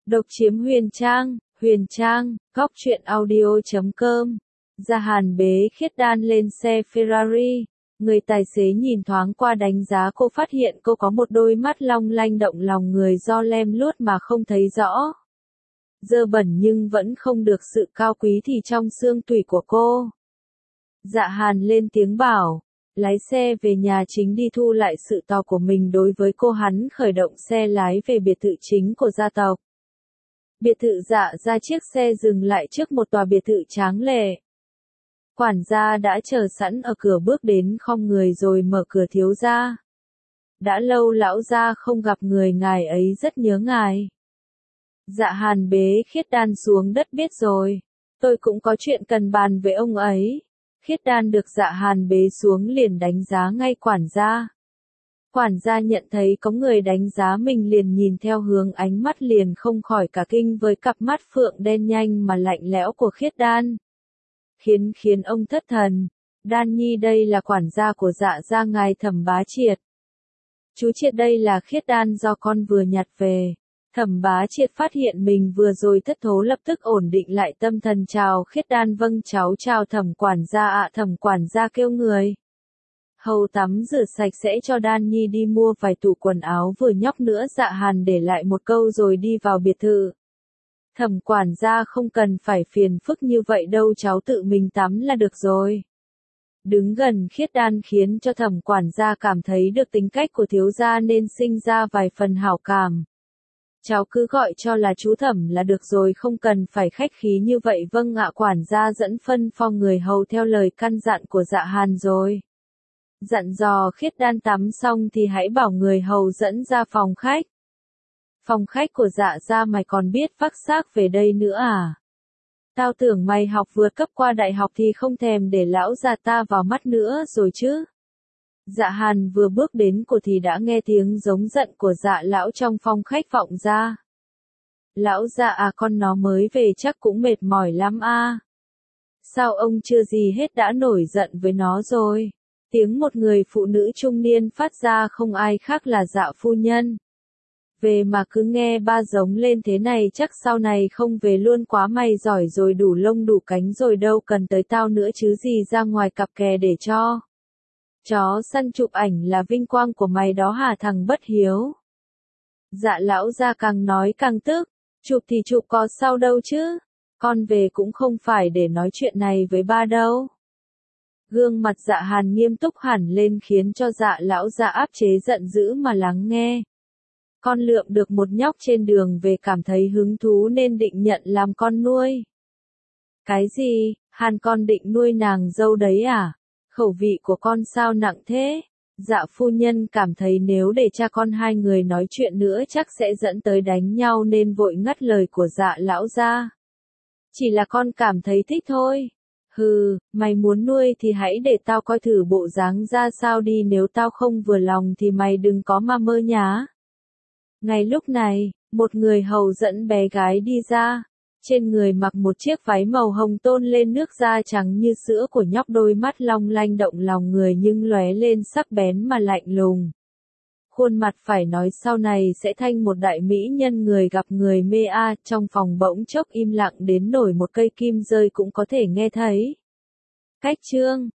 Độc chiếm Huyền Trang, góc truyện audio.com. Gia Hàn bế Khiết Đan lên xe Ferrari. Người tài xế nhìn thoáng qua đánh giá cô, phát hiện cô có một đôi mắt long lanh động lòng người do lem luốt mà không thấy rõ. Dơ bẩn nhưng vẫn không được sự cao quý thì trong xương tủy của cô. Dạ Hàn lên tiếng bảo, lái xe về nhà chính đi thu lại sự tò của mình đối với cô. Hắn khởi động xe lái về biệt thự chính của gia tộc. Biệt thự Dạ ra, chiếc xe dừng lại trước một tòa biệt thự tráng lệ. Quản gia đã chờ sẵn ở cửa, bước đến khom người rồi mở cửa. Thiếu gia. Đã lâu lão gia không gặp người, ngài ấy rất nhớ ngài. Dạ Hàn bế Khiết Đan xuống đất. Biết rồi, tôi cũng có chuyện cần bàn với ông ấy. Khiết Đan được Dạ Hàn bế xuống liền đánh giá ngay quản gia. Quản gia nhận thấy có người đánh giá mình liền nhìn theo hướng ánh mắt, liền không khỏi cả kinh với cặp mắt phượng đen nhanh mà lạnh lẽo của Khiết Đan. Khiến ông thất thần. Đan nhi, đây là quản gia của Dạ gia ngài Thẩm Bá Triệt. Chú Triệt, đây là Khiết Đan do con vừa nhặt về. Thẩm Bá Triệt phát hiện mình vừa rồi thất thố, lập tức ổn định lại tâm thần. Chào Khiết Đan. Vâng cháu chào Thẩm quản gia ạ. Thẩm quản gia kêu người hầu tắm rửa sạch sẽ cho Đan nhi, đi mua vài tủ quần áo vừa nhóc nữa. Dạ Hàn để lại một câu rồi đi vào biệt thự. Thẩm quản gia không cần phải phiền phức như vậy đâu, cháu tự mình tắm là được rồi. Đứng gần Khiết Đan khiến cho Thẩm quản gia cảm thấy được tính cách của thiếu gia nên sinh ra vài phần hảo cảm. Cháu cứ gọi cho là chú Thẩm là được rồi, không cần phải khách khí như vậy. Vâng ạ. Quản gia dẫn phân phong người hầu theo lời căn dặn của Dạ Hàn rồi. Dặn dò Khiết Đan tắm xong thì hãy bảo người hầu dẫn ra phòng khách. Phòng khách của Dạ gia mày còn biết vác xác về đây nữa à? Tao tưởng mày học vượt cấp qua đại học thì không thèm để lão già ta vào mắt nữa rồi chứ. Dạ Hàn vừa bước đến cổ thì đã nghe tiếng giống giận của Dạ lão trong phòng khách vọng ra. Lão Dạ à, con nó mới về chắc cũng mệt mỏi lắm à. Sao ông chưa gì hết đã nổi giận với nó rồi? Tiếng một người phụ nữ trung niên phát ra, không ai khác là Dạ phu nhân. Về mà cứ nghe ba giống lên thế này chắc sau này không về luôn. Quá mày giỏi rồi, đủ lông đủ cánh rồi, đâu cần tới tao nữa chứ gì. Ra ngoài cặp kè để cho chó săn chụp ảnh là vinh quang của mày đó hả thằng bất hiếu? Dạ lão gia càng nói càng tức. Chụp thì chụp có sao đâu chứ. Con về cũng không phải để nói chuyện này với ba đâu. Gương mặt Dạ Hàn nghiêm túc hẳn lên khiến cho Dạ lão gia áp chế giận dữ mà lắng nghe. Con lượm được một nhóc trên đường về, cảm thấy hứng thú nên định nhận làm con nuôi. Cái gì? Hàn, con định nuôi nàng dâu đấy à? Khẩu vị của con sao nặng thế? Dạ phu nhân cảm thấy nếu để cha con hai người nói chuyện nữa chắc sẽ dẫn tới đánh nhau nên vội ngắt lời của Dạ lão gia. Chỉ là con cảm thấy thích thôi. Hừ, mày muốn nuôi thì hãy để tao coi thử bộ dáng ra sao đi, nếu tao không vừa lòng thì mày đừng có mà mơ nhá. Ngay lúc này, một người hầu dẫn bé gái đi ra. Trên người mặc một chiếc váy màu hồng tôn lên nước, da trắng như sữa của nhóc, đôi mắt long lanh động lòng người nhưng lóe lên sắc bén mà lạnh lùng. Khuôn mặt phải nói sau này sẽ thành một đại mỹ nhân, người gặp người mê a. Trong phòng bỗng chốc im lặng đến nổi một cây kim rơi cũng có thể nghe thấy. Cách chương